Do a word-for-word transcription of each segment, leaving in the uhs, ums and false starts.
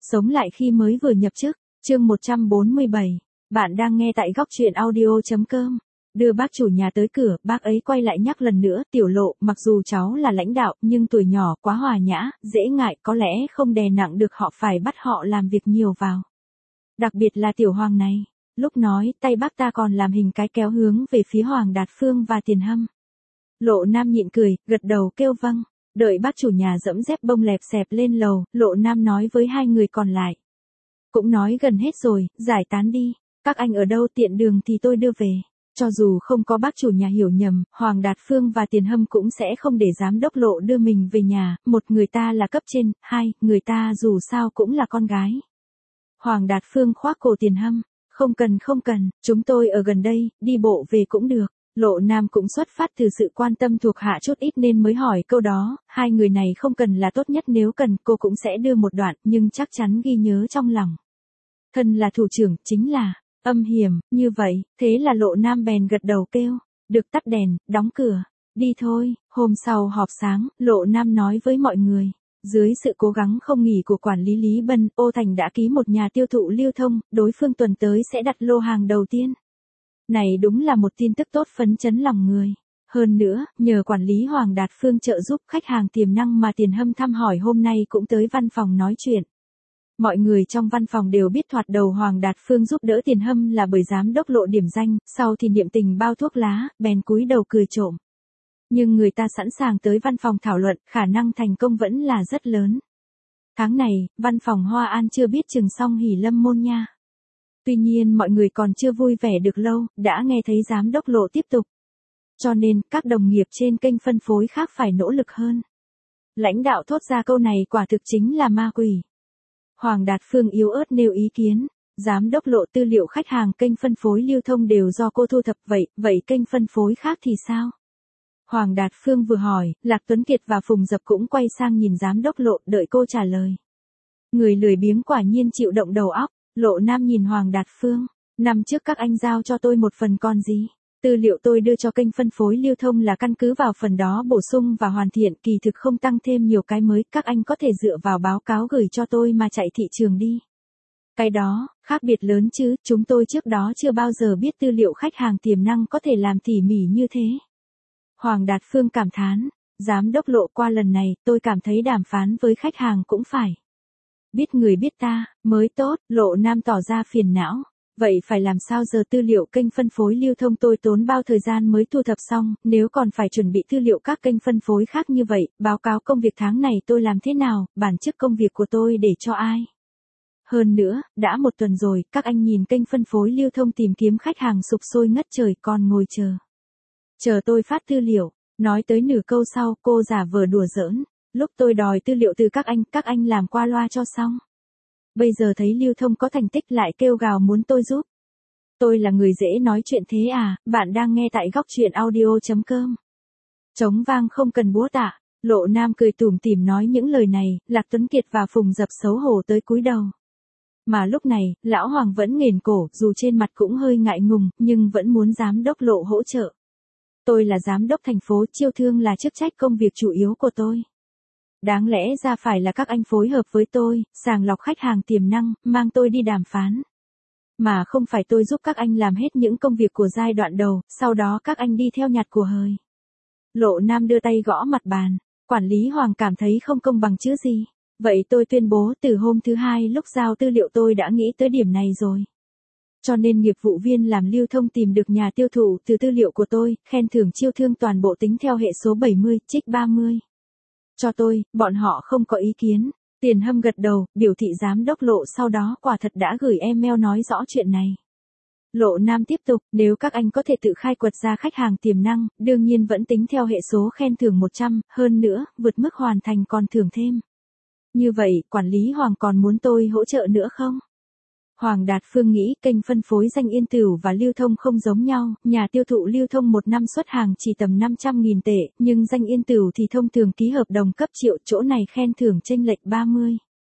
Sống lại khi mới vừa nhập chức, chương một trăm bốn mươi bảy. Bạn đang nghe tại góc truyện audio.com. Đưa bác chủ nhà tới cửa, bác ấy quay lại nhắc lần nữa, Tiểu Lộ, mặc dù cháu là lãnh đạo, nhưng tuổi nhỏ quá hòa nhã, dễ ngại, có lẽ không đè nặng được họ, phải bắt họ làm việc nhiều vào. Đặc biệt là Tiểu Hoàng này. Lúc nói, tay bác ta còn làm hình cái kéo hướng về phía Hoàng Đạt Phương và Tiền Hâm. Lộ Nam nhịn cười, gật đầu kêu vâng. Đợi bác chủ nhà dẫm dép bông lẹp xẹp lên lầu, Lộ Nam nói với hai người còn lại. Cũng nói gần hết rồi, giải tán đi, các anh ở đâu tiện đường thì tôi đưa về. Cho dù không có bác chủ nhà hiểu nhầm, Hoàng Đạt Phương và Tiền Hâm cũng sẽ không để giám đốc Lộ đưa mình về nhà, một người ta là cấp trên, hai, người ta dù sao cũng là con gái. Hoàng Đạt Phương khoác cổ Tiền Hâm, không cần không cần, chúng tôi ở gần đây, đi bộ về cũng được. Lộ Nam cũng xuất phát từ sự quan tâm thuộc hạ chút ít nên mới hỏi câu đó, hai người này không cần là tốt nhất, nếu cần cô cũng sẽ đưa một đoạn, nhưng chắc chắn ghi nhớ trong lòng. Thân là thủ trưởng, chính là âm hiểm, như vậy, thế là Lộ Nam bèn gật đầu kêu, được, tắt đèn, đóng cửa, đi thôi. Hôm sau họp sáng, Lộ Nam nói với mọi người, dưới sự cố gắng không nghỉ của quản lý Lý Bân, Ô Thành đã ký một nhà tiêu thụ lưu thông, đối phương tuần tới sẽ đặt lô hàng đầu tiên. Này đúng là một tin tức tốt phấn chấn lòng người. Hơn nữa, nhờ quản lý Hoàng Đạt Phương trợ giúp, khách hàng tiềm năng mà Tiền Hâm thăm hỏi hôm nay cũng tới văn phòng nói chuyện. Mọi người trong văn phòng đều biết thoạt đầu Hoàng Đạt Phương giúp đỡ Tiền Hâm là bởi giám đốc Lộ điểm danh, sau thì niệm tình bao thuốc lá, bèn cúi đầu cười trộm. Nhưng người ta sẵn sàng tới văn phòng thảo luận, khả năng thành công vẫn là rất lớn. Tháng này, văn phòng Hoa An chưa biết chừng xong hỉ lâm môn nha. Tuy nhiên mọi người còn chưa vui vẻ được lâu, đã nghe thấy giám đốc Lộ tiếp tục. Cho nên, các đồng nghiệp trên kênh phân phối khác phải nỗ lực hơn. Lãnh đạo thốt ra câu này quả thực chính là ma quỷ. Hoàng Đạt Phương yếu ớt nêu ý kiến. Giám đốc Lộ, tư liệu khách hàng kênh phân phối lưu thông đều do cô thu thập, vậy, vậy kênh phân phối khác thì sao? Hoàng Đạt Phương vừa hỏi, Lạc Tuấn Kiệt và Phùng Dập cũng quay sang nhìn giám đốc Lộ, đợi cô trả lời. Người lười biếng quả nhiên chịu động đầu óc. Lộ Nam nhìn Hoàng Đạt Phương, năm trước các anh giao cho tôi một phần còn gì. Tư liệu tôi đưa cho kênh phân phối lưu thông là căn cứ vào phần đó bổ sung và hoàn thiện, kỳ thực không tăng thêm nhiều cái mới, các anh có thể dựa vào báo cáo gửi cho tôi mà chạy thị trường đi. Cái đó, khác biệt lớn chứ, chúng tôi trước đó chưa bao giờ biết tư liệu khách hàng tiềm năng có thể làm tỉ mỉ như thế. Hoàng Đạt Phương cảm thán, giám đốc Lộ, qua lần này, tôi cảm thấy đàm phán với khách hàng cũng phải biết người biết ta, mới tốt. Lộ Nam tỏ ra phiền não. Vậy phải làm sao giờ, tư liệu kênh phân phối lưu thông tôi tốn bao thời gian mới thu thập xong, nếu còn phải chuẩn bị tư liệu các kênh phân phối khác như vậy, báo cáo công việc tháng này tôi làm thế nào, bản chức công việc của tôi để cho ai? Hơn nữa, đã một tuần rồi, các anh nhìn kênh phân phối lưu thông tìm kiếm khách hàng sục sôi ngất trời, còn ngồi chờ. Chờ tôi phát tư liệu. Nói tới nửa câu sau, cô giả vờ đùa giỡn. Lúc tôi đòi tư liệu từ các anh, các anh làm qua loa cho xong. Bây giờ thấy lưu thông có thành tích lại kêu gào muốn tôi giúp. Tôi là người dễ nói chuyện thế à? Bạn đang nghe tại góc truyện audio.com. Trống vang không cần búa tạ. Lộ Nam cười tủm tỉm nói những lời này, Lạc Tuấn Kiệt và Phùng Dập xấu hổ tới cúi đầu. Mà lúc này, Lão Hoàng vẫn nghển cổ, dù trên mặt cũng hơi ngại ngùng, nhưng vẫn muốn giám đốc Lộ hỗ trợ. Tôi là giám đốc thành phố, chiêu thương là chức trách công việc chủ yếu của tôi. Đáng lẽ ra phải là các anh phối hợp với tôi, sàng lọc khách hàng tiềm năng, mang tôi đi đàm phán. Mà không phải tôi giúp các anh làm hết những công việc của giai đoạn đầu, sau đó các anh đi theo nhặt của hời. Lộ Nam đưa tay gõ mặt bàn, quản lý Hoàng cảm thấy không công bằng chứ gì. Vậy tôi tuyên bố từ hôm thứ hai lúc giao tư liệu tôi đã nghĩ tới điểm này rồi. Cho nên nghiệp vụ viên làm lưu thông tìm được nhà tiêu thụ từ tư liệu của tôi, khen thưởng chiêu thương toàn bộ tính theo hệ số bảy mươi, trích ba mươi. Cho tôi, bọn họ không có ý kiến. Tiền Hâm gật đầu, biểu thị giám đốc Lộ sau đó quả thật đã gửi email nói rõ chuyện này. Lộ Nam tiếp tục, nếu các anh có thể tự khai quật ra khách hàng tiềm năng, đương nhiên vẫn tính theo hệ số khen thưởng một trăm, hơn nữa, vượt mức hoàn thành còn thưởng thêm. Như vậy, quản lý Hoàng còn muốn tôi hỗ trợ nữa không? Hoàng Đạt Phương nghĩ kênh phân phối danh yên tửu và lưu thông không giống nhau, nhà tiêu thụ lưu thông một năm xuất hàng chỉ tầm năm trăm nghìn tệ, nhưng danh yên tửu thì thông thường ký hợp đồng cấp triệu, chỗ này khen thưởng chênh lệch ba mươi.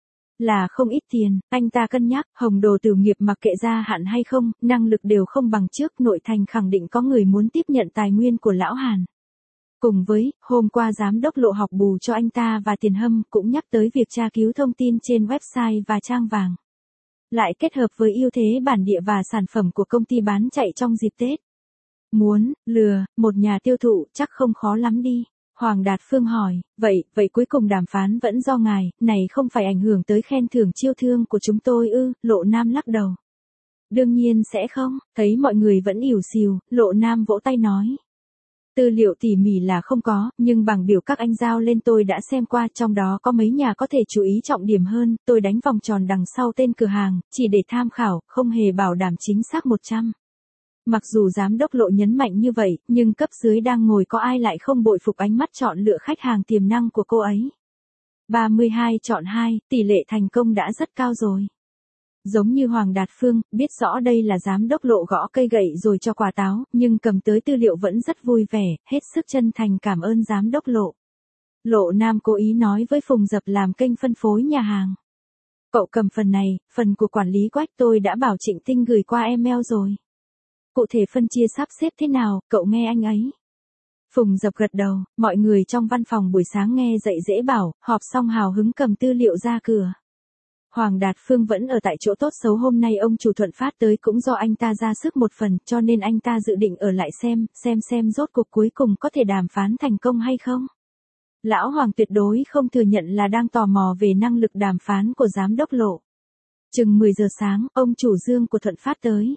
Là không ít tiền, anh ta cân nhắc, Hồng Đồ Tử nghiệp mặc kệ gia hạn hay không, năng lực đều không bằng trước, nội thành khẳng định có người muốn tiếp nhận tài nguyên của Lão Hàn. Cùng với, hôm qua giám đốc Lộ học bù cho anh ta và Tiền Hâm cũng nhắc tới việc tra cứu thông tin trên website và trang vàng. Lại kết hợp với ưu thế bản địa và sản phẩm của công ty bán chạy trong dịp Tết. Muốn, lừa, một nhà tiêu thụ chắc không khó lắm đi. Hoàng Đạt Phương hỏi, vậy, vậy cuối cùng đàm phán vẫn do ngài, này không phải ảnh hưởng tới khen thưởng chiêu thương của chúng tôi ư, Lộ Nam lắc đầu. Đương nhiên sẽ không, thấy mọi người vẫn ỉu xìu, Lộ Nam vỗ tay nói. Tư liệu tỉ mỉ là không có, nhưng bảng biểu các anh giao lên tôi đã xem qua, trong đó có mấy nhà có thể chú ý trọng điểm hơn, tôi đánh vòng tròn đằng sau tên cửa hàng, chỉ để tham khảo, không hề bảo đảm chính xác một trăm. Mặc dù giám đốc Lộ nhấn mạnh như vậy, nhưng cấp dưới đang ngồi có ai lại không bội phục ánh mắt chọn lựa khách hàng tiềm năng của cô ấy. ba mươi hai chọn hai, tỷ lệ thành công đã rất cao rồi. Giống như Hoàng Đạt Phương, biết rõ đây là giám đốc Lộ gõ cây gậy rồi cho quả táo, nhưng cầm tới tư liệu vẫn rất vui vẻ, hết sức chân thành cảm ơn giám đốc Lộ. Lộ Nam cố ý nói với Phùng Dập làm kênh phân phối nhà hàng. Cậu cầm phần này, phần của quản lý Quách tôi đã bảo Trịnh Tinh gửi qua email rồi. Cụ thể phân chia sắp xếp thế nào, cậu nghe anh ấy. Phùng Dập gật đầu, mọi người trong văn phòng buổi sáng nghe dậy dễ bảo, họp xong hào hứng cầm tư liệu ra cửa. Hoàng Đạt Phương vẫn ở tại chỗ tốt xấu hôm nay ông chủ Thuận Phát tới cũng do anh ta ra sức một phần, cho nên anh ta dự định ở lại xem, xem xem rốt cuộc cuối cùng có thể đàm phán thành công hay không. Lão Hoàng tuyệt đối không thừa nhận là đang tò mò về năng lực đàm phán của giám đốc Lộ. Chừng mười giờ sáng, ông chủ Dương của Thuận Phát tới.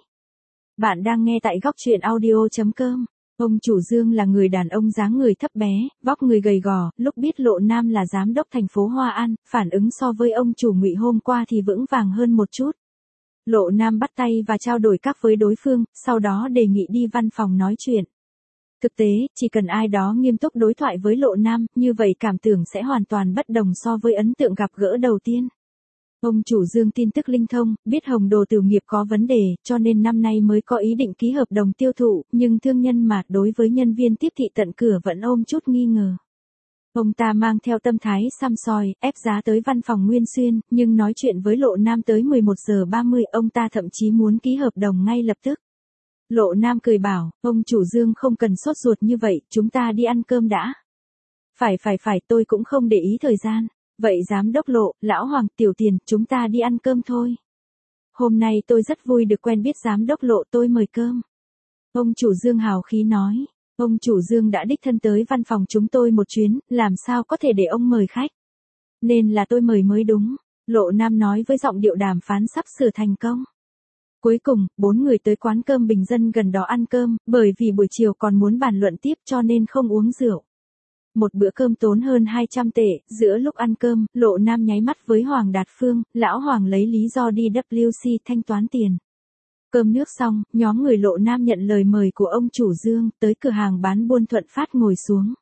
Bạn đang nghe tại góc truyện audio chấm com. Ông chủ Dương là người đàn ông dáng người thấp bé, vóc người gầy gò, lúc biết Lộ Nam là giám đốc thành phố Hoa An, phản ứng so với ông chủ Ngụy hôm qua thì vững vàng hơn một chút. Lộ Nam bắt tay và trao đổi các với đối phương, sau đó đề nghị đi văn phòng nói chuyện. Thực tế, chỉ cần ai đó nghiêm túc đối thoại với Lộ Nam, như vậy cảm tưởng sẽ hoàn toàn bất đồng so với ấn tượng gặp gỡ đầu tiên. Ông chủ Dương tin tức linh thông, biết Hồng Đồ Tiểu Nghiệp có vấn đề, cho nên năm nay mới có ý định ký hợp đồng tiêu thụ, nhưng thương nhân mà đối với nhân viên tiếp thị tận cửa vẫn ôm chút nghi ngờ. Ông ta mang theo tâm thái săm soi, ép giá tới văn phòng Nguyên Xuyên, nhưng nói chuyện với Lộ Nam tới mười một giờ ba mươi, ông ta thậm chí muốn ký hợp đồng ngay lập tức. Lộ Nam cười bảo, ông chủ Dương không cần sốt ruột như vậy, chúng ta đi ăn cơm đã. Phải phải phải, tôi cũng không để ý thời gian. Vậy giám đốc Lộ, lão Hoàng, Tiểu Tiền, chúng ta đi ăn cơm thôi. Hôm nay tôi rất vui được quen biết giám đốc Lộ, tôi mời cơm. Ông chủ Dương hào khí nói, ông chủ Dương đã đích thân tới văn phòng chúng tôi một chuyến, làm sao có thể để ông mời khách. Nên là tôi mời mới đúng, Lộ Nam nói với giọng điệu đàm phán sắp sửa thành công. Cuối cùng, bốn người tới quán cơm bình dân gần đó ăn cơm, bởi vì buổi chiều còn muốn bàn luận tiếp cho nên không uống rượu. Một bữa cơm tốn hơn hai trăm tệ, giữa lúc ăn cơm, Lộ Nam nháy mắt với Hoàng Đạt Phương, lão Hoàng lấy lý do đi W C thanh toán tiền. Cơm nước xong, nhóm người Lộ Nam nhận lời mời của ông chủ Dương, tới cửa hàng bán buôn Thuận Phát ngồi xuống.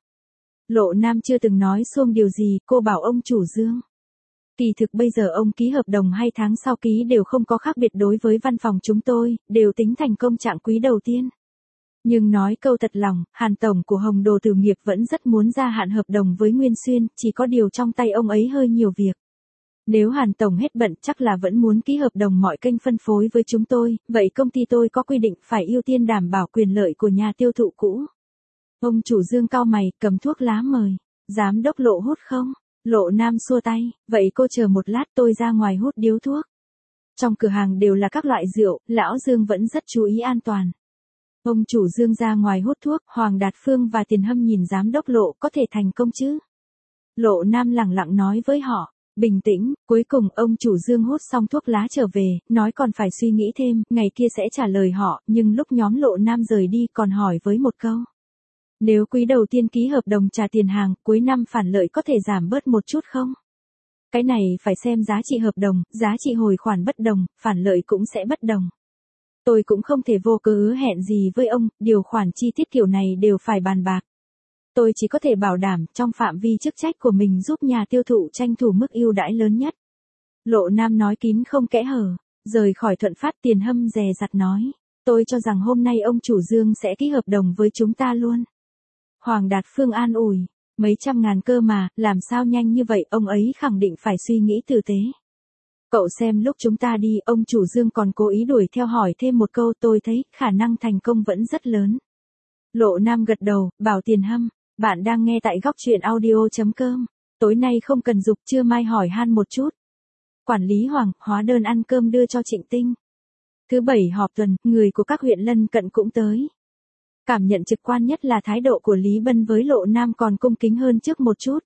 Lộ Nam chưa từng nói xuông điều gì, cô bảo ông chủ Dương. Kỳ thực bây giờ ông ký hợp đồng hay tháng sau ký đều không có khác biệt đối với văn phòng chúng tôi, đều tính thành công trạng quý đầu tiên. Nhưng nói câu thật lòng, Hàn Tổng của Hồng Đồ Tử Nghiệp vẫn rất muốn gia hạn hợp đồng với Nguyên Xuyên, chỉ có điều trong tay ông ấy hơi nhiều việc. Nếu Hàn Tổng hết bận chắc là vẫn muốn ký hợp đồng mọi kênh phân phối với chúng tôi, vậy công ty tôi có quy định phải ưu tiên đảm bảo quyền lợi của nhà tiêu thụ cũ. Ông chủ Dương cau mày, cầm thuốc lá mời. Giám đốc Lộ hút không? Lộ Nam xua tay, vậy cô chờ một lát tôi ra ngoài hút điếu thuốc. Trong cửa hàng đều là các loại rượu, lão Dương vẫn rất chú ý an toàn. Ông chủ Dương ra ngoài hút thuốc, Hoàng Đạt Phương và Tiền Hâm nhìn giám đốc Lộ có thể thành công chứ. Lộ Nam lẳng lặng nói với họ, bình tĩnh, cuối cùng ông chủ Dương hút xong thuốc lá trở về, nói còn phải suy nghĩ thêm, ngày kia sẽ trả lời họ, nhưng lúc nhóm Lộ Nam rời đi còn hỏi với một câu. Nếu quý đầu tiên ký hợp đồng trả tiền hàng, cuối năm phản lợi có thể giảm bớt một chút không? Cái này phải xem giá trị hợp đồng, giá trị hồi khoản bất đồng, phản lợi cũng sẽ bất đồng. Tôi cũng không thể vô cớ hứa hẹn gì với ông, điều khoản chi tiết kiểu này đều phải bàn bạc. Tôi chỉ có thể bảo đảm trong phạm vi chức trách của mình giúp nhà tiêu thụ tranh thủ mức ưu đãi lớn nhất. Lộ Nam nói kín không kẽ hở, rời khỏi Thuận Phát. Tiền Hâm dè dặt nói, tôi cho rằng hôm nay ông chủ Dương sẽ ký hợp đồng với chúng ta luôn. Hoàng Đạt Phương an ủi, mấy trăm ngàn cơ mà, làm sao nhanh như vậy, ông ấy khẳng định phải suy nghĩ tử tế. Cậu xem lúc chúng ta đi, ông chủ Dương còn cố ý đuổi theo hỏi thêm một câu, tôi thấy khả năng thành công vẫn rất lớn. Lộ Nam gật đầu, bảo Tiền Hâm, Bạn đang nghe tại góc chuyện audio chấm com. Tối nay không cần dục, trưa mai hỏi han một chút. Quản lý Hoàng, hóa đơn ăn cơm đưa cho Trịnh Tinh. Thứ bảy họp tuần, người của các huyện lân cận cũng tới. Cảm nhận trực quan nhất là thái độ của Lý Bân với Lộ Nam còn cung kính hơn trước một chút.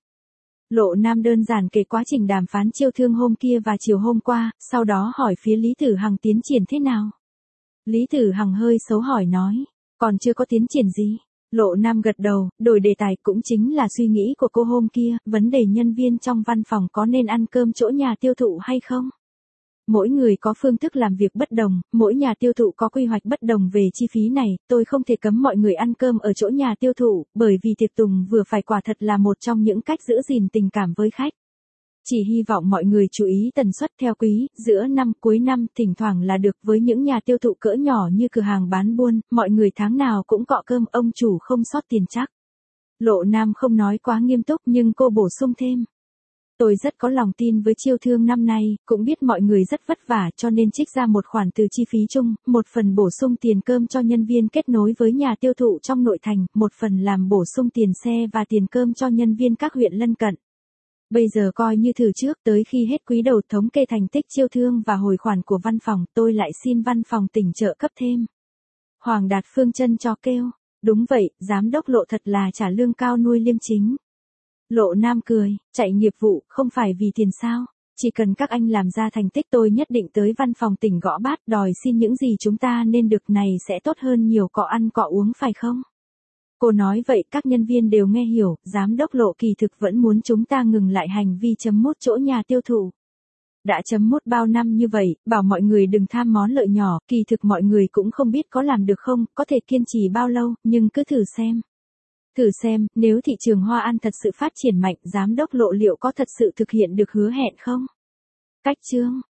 Lộ Nam đơn giản kể quá trình đàm phán chiêu thương hôm kia và chiều hôm qua, sau đó hỏi phía Lý Tử Hằng tiến triển thế nào. Lý Tử Hằng hơi xấu hỏi nói, còn chưa có tiến triển gì. Lộ Nam gật đầu, đổi đề tài, cũng chính là suy nghĩ của cô hôm kia, vấn đề nhân viên trong văn phòng có nên ăn cơm chỗ nhà tiêu thụ hay không. Mỗi người có phương thức làm việc bất đồng, mỗi nhà tiêu thụ có quy hoạch bất đồng về chi phí này, tôi không thể cấm mọi người ăn cơm ở chỗ nhà tiêu thụ, bởi vì tiệc tùng vừa phải quả thật là một trong những cách giữ gìn tình cảm với khách. Chỉ hy vọng mọi người chú ý tần suất theo quý, giữa năm, cuối năm, thỉnh thoảng là được. Với những nhà tiêu thụ cỡ nhỏ như cửa hàng bán buôn, mọi người tháng nào cũng cọ cơm, ông chủ không sót tiền chắc. Lộ Nam không nói quá nghiêm túc nhưng cô bổ sung thêm. Tôi rất có lòng tin với chiêu thương năm nay, cũng biết mọi người rất vất vả cho nên trích ra một khoản từ chi phí chung, một phần bổ sung tiền cơm cho nhân viên kết nối với nhà tiêu thụ trong nội thành, một phần làm bổ sung tiền xe và tiền cơm cho nhân viên các huyện lân cận. Bây giờ coi như thử trước, tới khi hết quý đầu thống kê thành tích chiêu thương và hồi khoản của văn phòng, tôi lại xin văn phòng tỉnh trợ cấp thêm. Hoàng Đạt Phương chân cho kêu, đúng vậy, giám đốc Lộ thật là trả lương cao nuôi liêm chính. Lộ Nam cười, chạy nghiệp vụ, không phải vì tiền sao, chỉ cần các anh làm ra thành tích tôi nhất định tới văn phòng tỉnh gõ bát đòi xin những gì chúng ta nên được, này sẽ tốt hơn nhiều cọ ăn cọ uống phải không? Cô nói vậy các nhân viên đều nghe hiểu, giám đốc Lộ kỳ thực vẫn muốn chúng ta ngừng lại hành vi chấm mút chỗ nhà tiêu thụ. Đã chấm mút bao năm như vậy, bảo mọi người đừng tham món lợi nhỏ, kỳ thực mọi người cũng không biết có làm được không, có thể kiên trì bao lâu, nhưng cứ thử xem. Thử xem, nếu thị trường hoa ăn thật sự phát triển mạnh, giám đốc Lộ liệu có thật sự thực hiện được hứa hẹn không? Cách chương